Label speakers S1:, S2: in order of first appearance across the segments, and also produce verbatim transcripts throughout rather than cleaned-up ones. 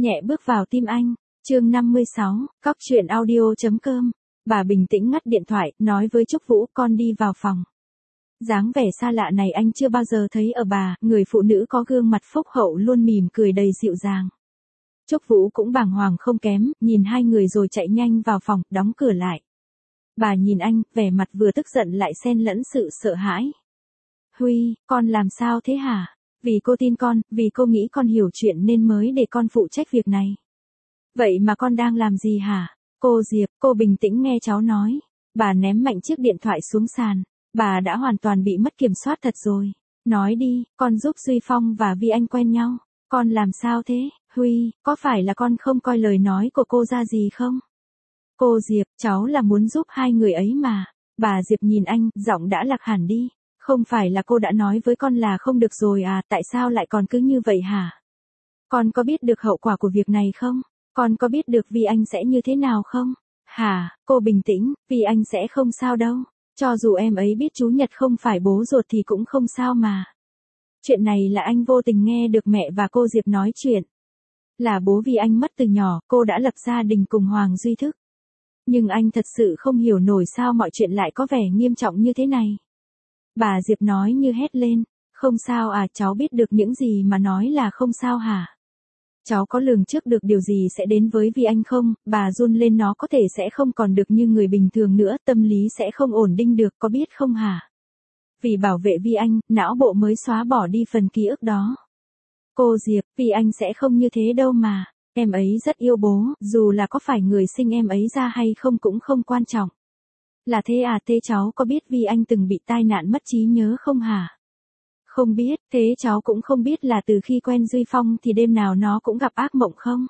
S1: Nhẹ bước vào tim anh, chương năm mươi sáu, cóc truyện audio.com. Bà bình tĩnh ngắt điện thoại, nói với Trúc Vũ, con đi vào phòng. Dáng vẻ xa lạ này anh chưa bao giờ thấy ở bà, người phụ nữ có gương mặt phúc hậu luôn mỉm cười đầy dịu dàng. Trúc Vũ cũng bàng hoàng không kém, nhìn hai người rồi chạy nhanh vào phòng, đóng cửa lại. Bà nhìn anh, vẻ mặt vừa tức giận lại xen lẫn sự sợ hãi. Huy, con làm sao thế hả? Vì cô tin con, vì cô nghĩ con hiểu chuyện nên mới để con phụ trách việc này. Vậy mà con đang làm gì hả? Cô Diệp, cô bình tĩnh nghe cháu nói. Bà ném mạnh chiếc điện thoại xuống sàn. Bà đã hoàn toàn bị mất kiểm soát thật rồi. Nói đi, con giúp Duy Phong và Vi Anh quen nhau. Con làm sao thế? Huy, có phải là con không coi lời nói của cô ra gì không? Cô Diệp, cháu là muốn giúp hai người ấy mà. Bà Diệp nhìn anh, giọng đã lạc hẳn đi. Không phải là cô đã nói với con là không được rồi à, tại sao lại còn cứ như vậy hả? Con có biết được hậu quả của việc này không? Con có biết được Vi Anh sẽ như thế nào không? Hả, cô bình tĩnh, Vi Anh sẽ không sao đâu. Cho dù em ấy biết chú Nhật không phải bố ruột thì cũng không sao mà. Chuyện này là anh vô tình nghe được mẹ và cô Diệp nói chuyện. Là bố Vi Anh mất từ nhỏ, cô đã lập gia đình cùng Hoàng Duy Thức. Nhưng anh thật sự không hiểu nổi sao mọi chuyện lại có vẻ nghiêm trọng như thế này. Bà Diệp nói như hét lên, không sao à, cháu biết được những gì mà nói là không sao hả? Cháu có lường trước được điều gì sẽ đến với Vi Anh không? Bà run lên, nó có thể sẽ không còn được như người bình thường nữa, tâm lý sẽ không ổn định được, có biết không hả? Vì bảo vệ Vi Anh, não bộ mới xóa bỏ đi phần ký ức đó. Cô Diệp, Vi Anh sẽ không như thế đâu mà, em ấy rất yêu bố, dù là có phải người sinh em ấy ra hay không cũng không quan trọng. Là thế à, thế cháu có biết Vi Anh từng bị tai nạn mất trí nhớ không hả? Không biết, thế cháu cũng không biết là từ khi quen Duy Phong thì đêm nào nó cũng gặp ác mộng không?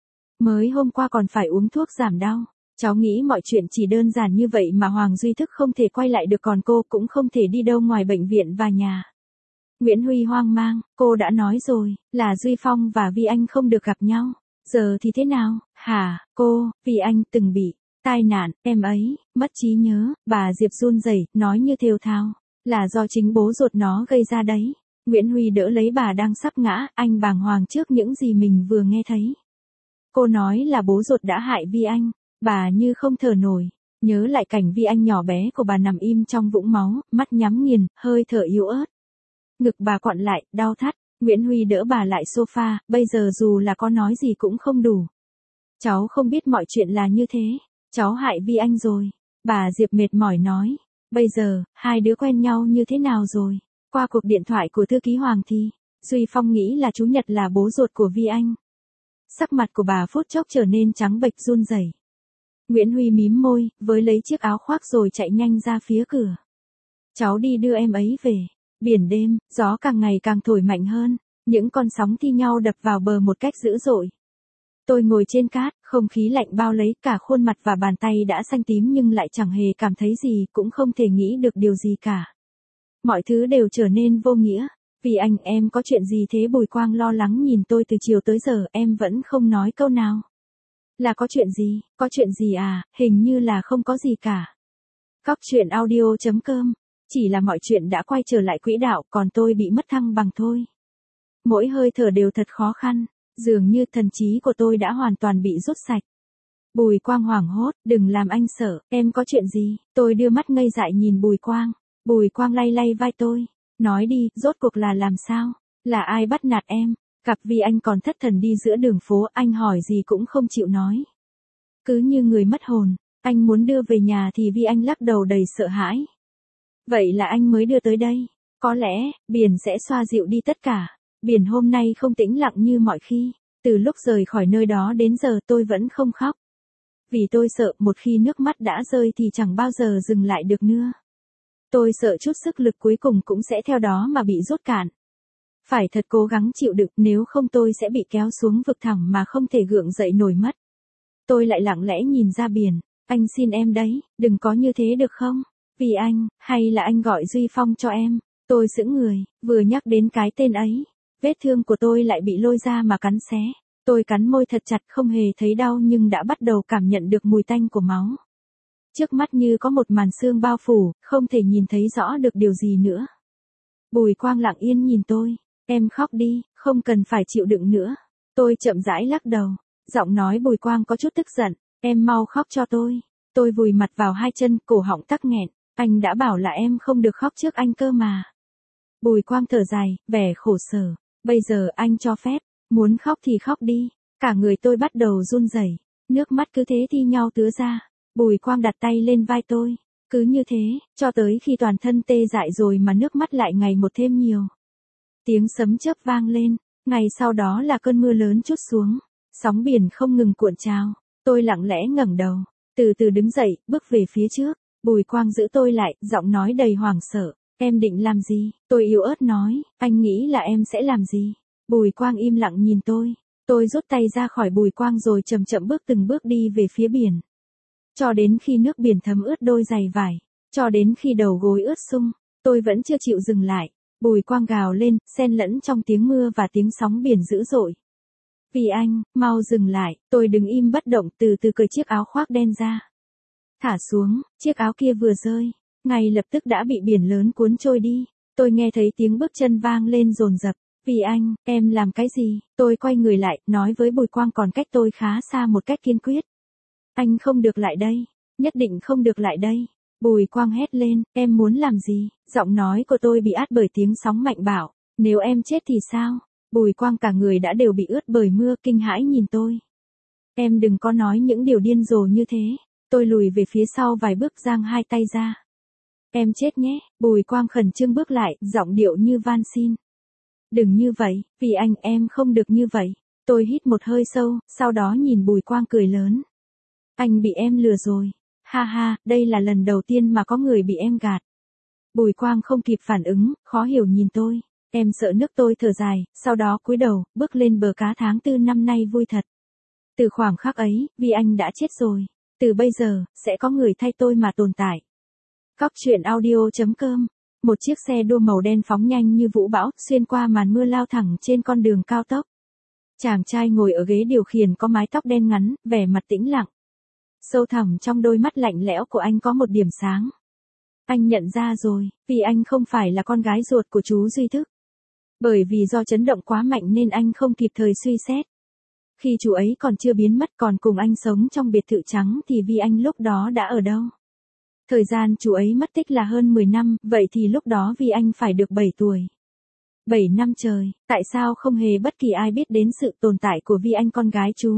S1: Mới hôm qua còn phải uống thuốc giảm đau. Cháu nghĩ mọi chuyện chỉ đơn giản như vậy mà Hoàng Duy Thức không thể quay lại được, còn cô cũng không thể đi đâu ngoài bệnh viện và nhà. Nguyễn Huy hoang mang, cô đã nói rồi, là Duy Phong và Vi Anh không được gặp nhau. Giờ thì thế nào, hả, cô, Vi Anh từng bị tai nạn, em ấy, mất trí nhớ, bà Diệp run rẩy, nói như thều thào, là do chính bố ruột nó gây ra đấy. Nguyễn Huy đỡ lấy bà đang sắp ngã, anh bàng hoàng trước những gì mình vừa nghe thấy. Cô nói là bố ruột đã hại Vi Anh, bà như không thở nổi, nhớ lại cảnh Vi Anh nhỏ bé của bà nằm im trong vũng máu, mắt nhắm nghiền, hơi thở yếu ớt. Ngực bà quặn lại, đau thắt, Nguyễn Huy đỡ bà lại sofa, bây giờ dù là có nói gì cũng không đủ. Cháu không biết mọi chuyện là như thế, cháu hại Vi Anh rồi, bà Diệp mệt mỏi nói. Bây giờ, hai đứa quen nhau như thế nào rồi? Qua cuộc điện thoại của thư ký Hoàng thì, Duy Phong nghĩ là chú Nhật là bố ruột của Vi Anh. Sắc mặt của bà phút chốc trở nên trắng bệch run rẩy. Nguyễn Huy mím môi, với lấy chiếc áo khoác rồi chạy nhanh ra phía cửa. Cháu đi đưa em ấy về. Biển đêm, gió càng ngày càng thổi mạnh hơn, những con sóng thi nhau đập vào bờ một cách dữ dội. Tôi ngồi trên cát, không khí lạnh bao lấy, cả khuôn mặt và bàn tay đã xanh tím nhưng lại chẳng hề cảm thấy gì, cũng không thể nghĩ được điều gì cả. Mọi thứ đều trở nên vô nghĩa. Vì anh, em có chuyện gì thế? Bùi Quang lo lắng nhìn tôi từ chiều tới giờ, em vẫn không nói câu nào. Là có chuyện gì? Có chuyện gì à? Hình như là không có gì cả. Cóc truyện audio.com. Chỉ là mọi chuyện đã quay trở lại quỹ đạo, còn tôi bị mất thăng bằng thôi. Mỗi hơi thở đều thật khó khăn, dường như thần trí của tôi đã hoàn toàn bị rút sạch. Bùi Quang hoảng hốt, đừng làm anh sợ, em có chuyện gì? Tôi đưa mắt ngây dại nhìn Bùi Quang. Bùi Quang lay lay vai tôi, nói đi, rốt cuộc là làm sao? Là ai bắt nạt em? Cặp Vi Anh còn thất thần đi giữa đường phố, anh hỏi gì cũng không chịu nói. Cứ như người mất hồn, anh muốn đưa về nhà thì Vi Anh lắc đầu đầy sợ hãi. Vậy là anh mới đưa tới đây. Có lẽ, biển sẽ xoa dịu đi tất cả. Biển hôm nay không tĩnh lặng như mọi khi. Từ lúc rời khỏi nơi đó đến giờ tôi vẫn không khóc. Vì tôi sợ một khi nước mắt đã rơi thì chẳng bao giờ dừng lại được nữa. Tôi sợ chút sức lực cuối cùng cũng sẽ theo đó mà bị rút cạn. Phải thật cố gắng chịu đựng, nếu không tôi sẽ bị kéo xuống vực thẳm mà không thể gượng dậy nổi mất. Tôi lại lặng lẽ nhìn ra biển. Anh xin em đấy, đừng có như thế được không? Vì anh, hay là anh gọi Duy Phong cho em? Tôi sững người, vừa nhắc đến cái tên ấy. Vết thương của tôi lại bị lôi ra mà cắn xé. Tôi cắn môi thật chặt, không hề thấy đau nhưng đã bắt đầu cảm nhận được mùi tanh của máu. Trước mắt như có một màn sương bao phủ, không thể nhìn thấy rõ được điều gì nữa. Bùi Quang lặng yên nhìn tôi. Em khóc đi, không cần phải chịu đựng nữa. Tôi chậm rãi lắc đầu. Giọng nói Bùi Quang có chút tức giận. Em mau khóc cho tôi. Tôi vùi mặt vào hai chân, cổ họng tắc nghẹn. Anh đã bảo là em không được khóc trước anh cơ mà. Bùi Quang thở dài, vẻ khổ sở. Bây giờ anh cho phép. Muốn khóc thì khóc đi. Cả người tôi bắt đầu run rẩy. Nước mắt cứ thế thi nhau tứa ra. Bùi Quang đặt tay lên vai tôi. Cứ như thế, cho tới khi toàn thân tê dại rồi mà nước mắt lại ngày một thêm nhiều. Tiếng sấm chớp vang lên. Ngày sau đó là cơn mưa lớn trút xuống. Sóng biển không ngừng cuộn trào. Tôi lặng lẽ ngẩng đầu. Từ từ đứng dậy, bước về phía trước. Bùi Quang giữ tôi lại, giọng nói đầy hoảng sợ. Em định làm gì? Tôi yếu ớt nói. Anh nghĩ là em sẽ làm gì? Bùi Quang im lặng nhìn tôi. Tôi rút tay ra khỏi Bùi Quang rồi chậm chậm bước từng bước đi về phía biển. Cho đến khi nước biển thấm ướt đôi giày vải. Cho đến khi đầu gối ướt sũng, tôi vẫn chưa chịu dừng lại. Bùi Quang gào lên, xen lẫn trong tiếng mưa và tiếng sóng biển dữ dội. Vì anh, mau dừng lại. Tôi đứng im bất động, từ từ cởi chiếc áo khoác đen ra. Thả xuống, chiếc áo kia vừa rơi, ngay lập tức đã bị biển lớn cuốn trôi đi. Tôi nghe thấy tiếng bước chân vang lên dồn dập. Vì anh, em làm cái gì? Tôi quay người lại, nói với Bùi Quang còn cách tôi khá xa một cách kiên quyết. Anh không được lại đây. Nhất định không được lại đây. Bùi Quang hét lên, em muốn làm gì? Giọng nói của tôi bị át bởi tiếng sóng mạnh bạo. Nếu em chết thì sao? Bùi Quang cả người đã đều bị ướt bởi mưa, kinh hãi nhìn tôi. Em đừng có nói những điều điên rồ như thế. Tôi lùi về phía sau vài bước, giang hai tay ra. Em chết nhé. Bùi Quang khẩn trương bước lại, giọng điệu như van xin. Đừng như vậy, vì anh em không được như vậy. Tôi hít một hơi sâu, sau đó nhìn Bùi Quang cười lớn. Anh bị em lừa rồi. Ha ha, đây là lần đầu tiên mà có người bị em gạt. Bùi Quang không kịp phản ứng, khó hiểu nhìn tôi. Em sợ nước. Tôi thở dài, sau đó cúi đầu, bước lên bờ cá. Tháng tư năm nay vui thật. Từ khoảng khắc ấy, vì anh đã chết rồi. Từ bây giờ, sẽ có người thay tôi mà tồn tại. Cóc truyện audio chấm com. Một chiếc xe đua màu đen phóng nhanh như vũ bão, xuyên qua màn mưa lao thẳng trên con đường cao tốc. Chàng trai ngồi ở ghế điều khiển có mái tóc đen ngắn, vẻ mặt tĩnh lặng. Sâu thẳm trong đôi mắt lạnh lẽo của anh có một điểm sáng. Anh nhận ra rồi, vì anh không phải là con gái ruột của chú Duy Thức. Bởi vì do chấn động quá mạnh nên anh không kịp thời suy xét. Khi chú ấy còn chưa biến mất, còn cùng anh sống trong biệt thự trắng thì vì anh lúc đó đã ở đâu? Thời gian chú ấy mất tích là hơn mười năm, vậy thì lúc đó vì anh phải được bảy tuổi. bảy năm trời, tại sao không hề bất kỳ ai biết đến sự tồn tại của Vi Anh con gái chú?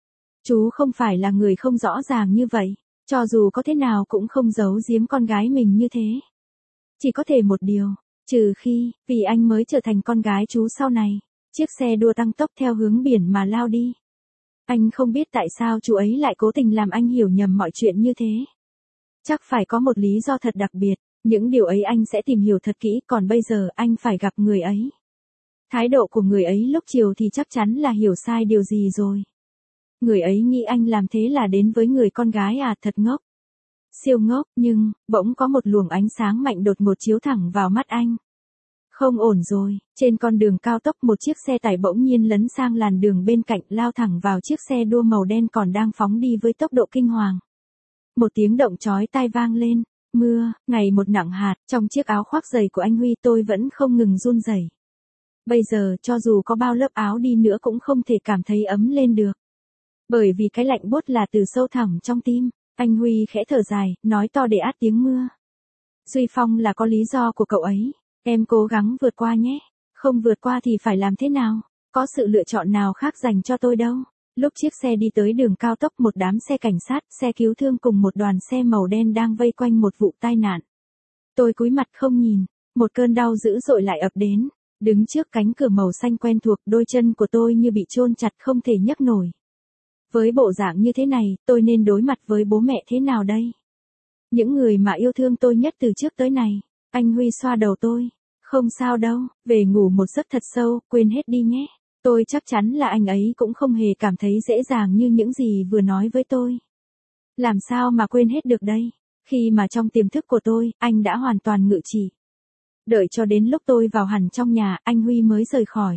S1: Chú không phải là người không rõ ràng như vậy, cho dù có thế nào cũng không giấu giếm con gái mình như thế. Chỉ có thể một điều, trừ khi, vì anh mới trở thành con gái chú sau này. Chiếc xe đua tăng tốc theo hướng biển mà lao đi. Anh không biết tại sao chú ấy lại cố tình làm anh hiểu nhầm mọi chuyện như thế. Chắc phải có một lý do thật đặc biệt, những điều ấy anh sẽ tìm hiểu thật kỹ, còn bây giờ anh phải gặp người ấy. Thái độ của người ấy lúc chiều thì chắc chắn là hiểu sai điều gì rồi. Người ấy nghĩ anh làm thế là đến với người con gái à, thật ngốc. Siêu ngốc, nhưng, bỗng có một luồng ánh sáng mạnh đột ngột chiếu thẳng vào mắt anh. Không ổn rồi, trên con đường cao tốc một chiếc xe tải bỗng nhiên lấn sang làn đường bên cạnh, lao thẳng vào chiếc xe đua màu đen còn đang phóng đi với tốc độ kinh hoàng. Một tiếng động chói tai vang lên, mưa, ngày một nặng hạt, trong chiếc áo khoác dày của anh Huy tôi vẫn không ngừng run rẩy. Bây giờ cho dù có bao lớp áo đi nữa cũng không thể cảm thấy ấm lên được. Bởi vì cái lạnh buốt là từ sâu thẳm trong tim. Anh Huy khẽ thở dài, nói to để át tiếng mưa. Duy Phong là có lý do của cậu ấy. Em cố gắng vượt qua nhé. Không vượt qua thì phải làm thế nào? Có sự lựa chọn nào khác dành cho tôi đâu. Lúc chiếc xe đi tới đường cao tốc, một đám xe cảnh sát, xe cứu thương cùng một đoàn xe màu đen đang vây quanh một vụ tai nạn. Tôi cúi mặt không nhìn. Một cơn đau dữ dội lại ập đến. Đứng trước cánh cửa màu xanh quen thuộc, đôi chân của tôi như bị chôn chặt không thể nhấc nổi. Với bộ dạng như thế này, tôi nên đối mặt với bố mẹ thế nào đây? Những người mà yêu thương tôi nhất từ trước tới nay. Anh Huy xoa đầu tôi. Không sao đâu, về ngủ một giấc thật sâu, quên hết đi nhé. Tôi chắc chắn là anh ấy cũng không hề cảm thấy dễ dàng như những gì vừa nói với tôi. Làm sao mà quên hết được đây? Khi mà trong tiềm thức của tôi, anh đã hoàn toàn ngự trị. Đợi cho đến lúc tôi vào hẳn trong nhà, anh Huy mới rời khỏi.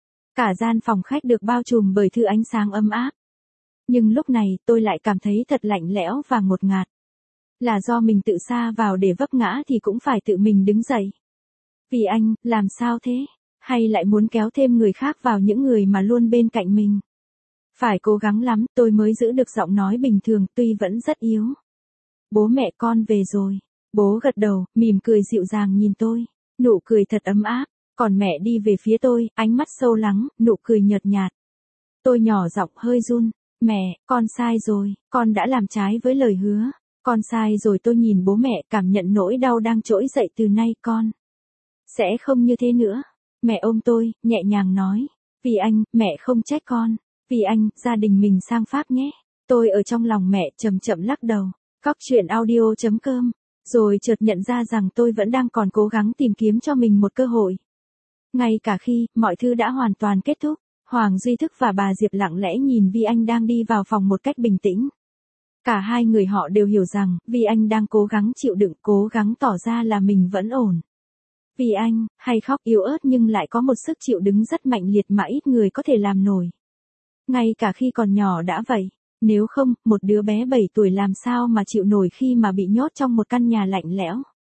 S1: Cả gian phòng khách được bao trùm bởi thứ ánh sáng ấm áp. Nhưng lúc này tôi lại cảm thấy thật lạnh lẽo và ngột ngạt. Là do mình tự sa vào để vấp ngã thì cũng phải tự mình đứng dậy. Vì anh, làm sao thế? Hay lại muốn kéo thêm người khác vào những người mà luôn bên cạnh mình? Phải cố gắng lắm, tôi mới giữ được giọng nói bình thường, tuy vẫn rất yếu. Bố mẹ con về rồi. Bố gật đầu, mỉm cười dịu dàng nhìn tôi. Nụ cười thật ấm áp. Còn mẹ đi về phía tôi, ánh mắt sâu lắng, nụ cười nhợt nhạt. Tôi nhỏ giọng hơi run. Mẹ, con sai rồi, con đã làm trái với lời hứa. Con sai rồi. Tôi nhìn bố mẹ, cảm nhận nỗi đau đang trỗi dậy. Từ nay con sẽ không như thế nữa. Mẹ ôm tôi, nhẹ nhàng nói. Vì anh, mẹ không trách con. Vì anh, gia đình mình sang Pháp nhé. Tôi ở trong lòng mẹ chậm chậm lắc đầu. Cóc truyện audio chấm com. Rồi chợt nhận ra rằng tôi vẫn đang còn cố gắng tìm kiếm cho mình một cơ hội. Ngay cả khi mọi thứ đã hoàn toàn kết thúc, Hoàng Duy Thức và bà Diệp lặng lẽ nhìn Vi Anh đang đi vào phòng một cách bình tĩnh. Cả hai người họ đều hiểu rằng Vi Anh đang cố gắng chịu đựng, cố gắng tỏ ra là mình vẫn ổn. Vi Anh, hay khóc yếu ớt nhưng lại có một sức chịu đứng rất mạnh liệt mà ít người có thể làm nổi. Ngay cả khi còn nhỏ đã vậy. Nếu không, một đứa bé bảy tuổi làm sao mà chịu nổi khi mà bị nhốt trong một căn nhà lạnh lẽo.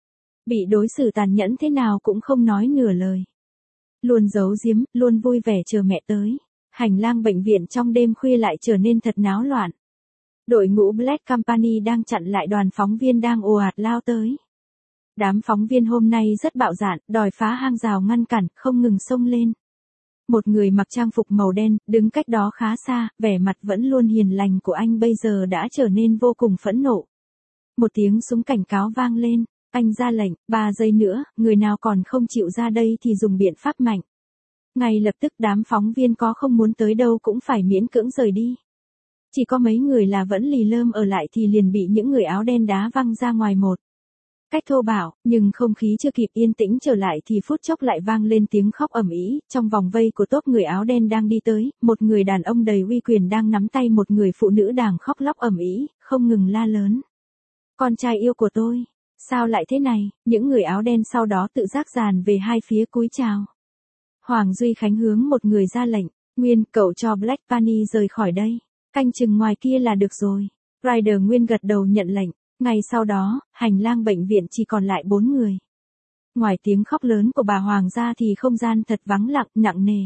S1: Bị đối xử tàn nhẫn thế nào cũng không nói nửa lời. Luôn giấu giếm, luôn vui vẻ chờ mẹ tới. Hành lang bệnh viện trong đêm khuya lại trở nên thật náo loạn. Đội ngũ Black Company đang chặn lại đoàn phóng viên đang ồ ạt lao tới. Đám phóng viên hôm nay rất bạo dạn, đòi phá hang rào ngăn cản, không ngừng xông lên. Một người mặc trang phục màu đen, đứng cách đó khá xa, vẻ mặt vẫn luôn hiền lành của anh bây giờ đã trở nên vô cùng phẫn nộ. Một tiếng súng cảnh cáo vang lên, anh ra lệnh, ba giây nữa, người nào còn không chịu ra đây thì dùng biện pháp mạnh. Ngay lập tức đám phóng viên có không muốn tới đâu cũng phải miễn cưỡng rời đi. Chỉ có mấy người là vẫn lì lơm ở lại thì liền bị những người áo đen đá văng ra ngoài một cách thô bạo, nhưng không khí chưa kịp yên tĩnh trở lại thì phút chốc lại vang lên tiếng khóc ầm ĩ. Trong vòng vây của tốp người áo đen đang đi tới, một người đàn ông đầy uy quyền đang nắm tay một người phụ nữ đang khóc lóc ầm ĩ, không ngừng la lớn. Con trai yêu của tôi, sao lại thế này? Những người áo đen sau đó tự giác dàn về hai phía cúi chào. Hoàng Duy Khánh hướng một người ra lệnh, Nguyên, cậu cho Black Bunny rời khỏi đây, canh chừng ngoài kia là được rồi. Rider Nguyên gật đầu nhận lệnh. Ngay sau đó, hành lang bệnh viện chỉ còn lại bốn người. Ngoài tiếng khóc lớn của bà Hoàng ra thì không gian thật vắng lặng, nặng nề.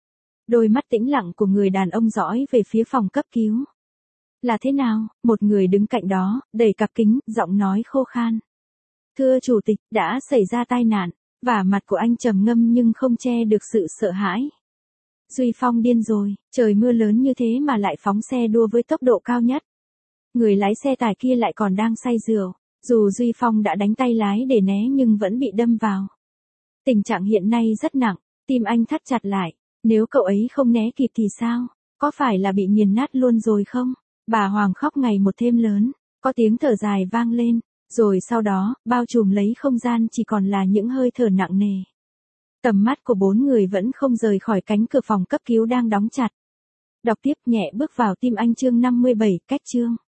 S1: Đôi mắt tĩnh lặng của người đàn ông dõi về phía phòng cấp cứu. Là thế nào? Một người đứng cạnh đó, đẩy cặp kính, giọng nói khô khan. Thưa chủ tịch, đã xảy ra tai nạn, và mặt của anh trầm ngâm nhưng không che được sự sợ hãi. Duy Phong điên rồi, trời mưa lớn như thế mà lại phóng xe đua với tốc độ cao nhất. Người lái xe tải kia lại còn đang say rượu, dù Duy Phong đã đánh tay lái để né nhưng vẫn bị đâm vào. Tình trạng hiện nay rất nặng, tim anh thắt chặt lại, nếu cậu ấy không né kịp thì sao? Có phải là bị nghiền nát luôn rồi không? Bà Hoàng khóc ngày một thêm lớn, có tiếng thở dài vang lên, rồi sau đó, bao trùm lấy không gian chỉ còn là những hơi thở nặng nề. Tầm mắt của bốn người vẫn không rời khỏi cánh cửa phòng cấp cứu đang đóng chặt. Đọc tiếp nhẹ bước vào tim anh chương năm mươi bảy, cách chương.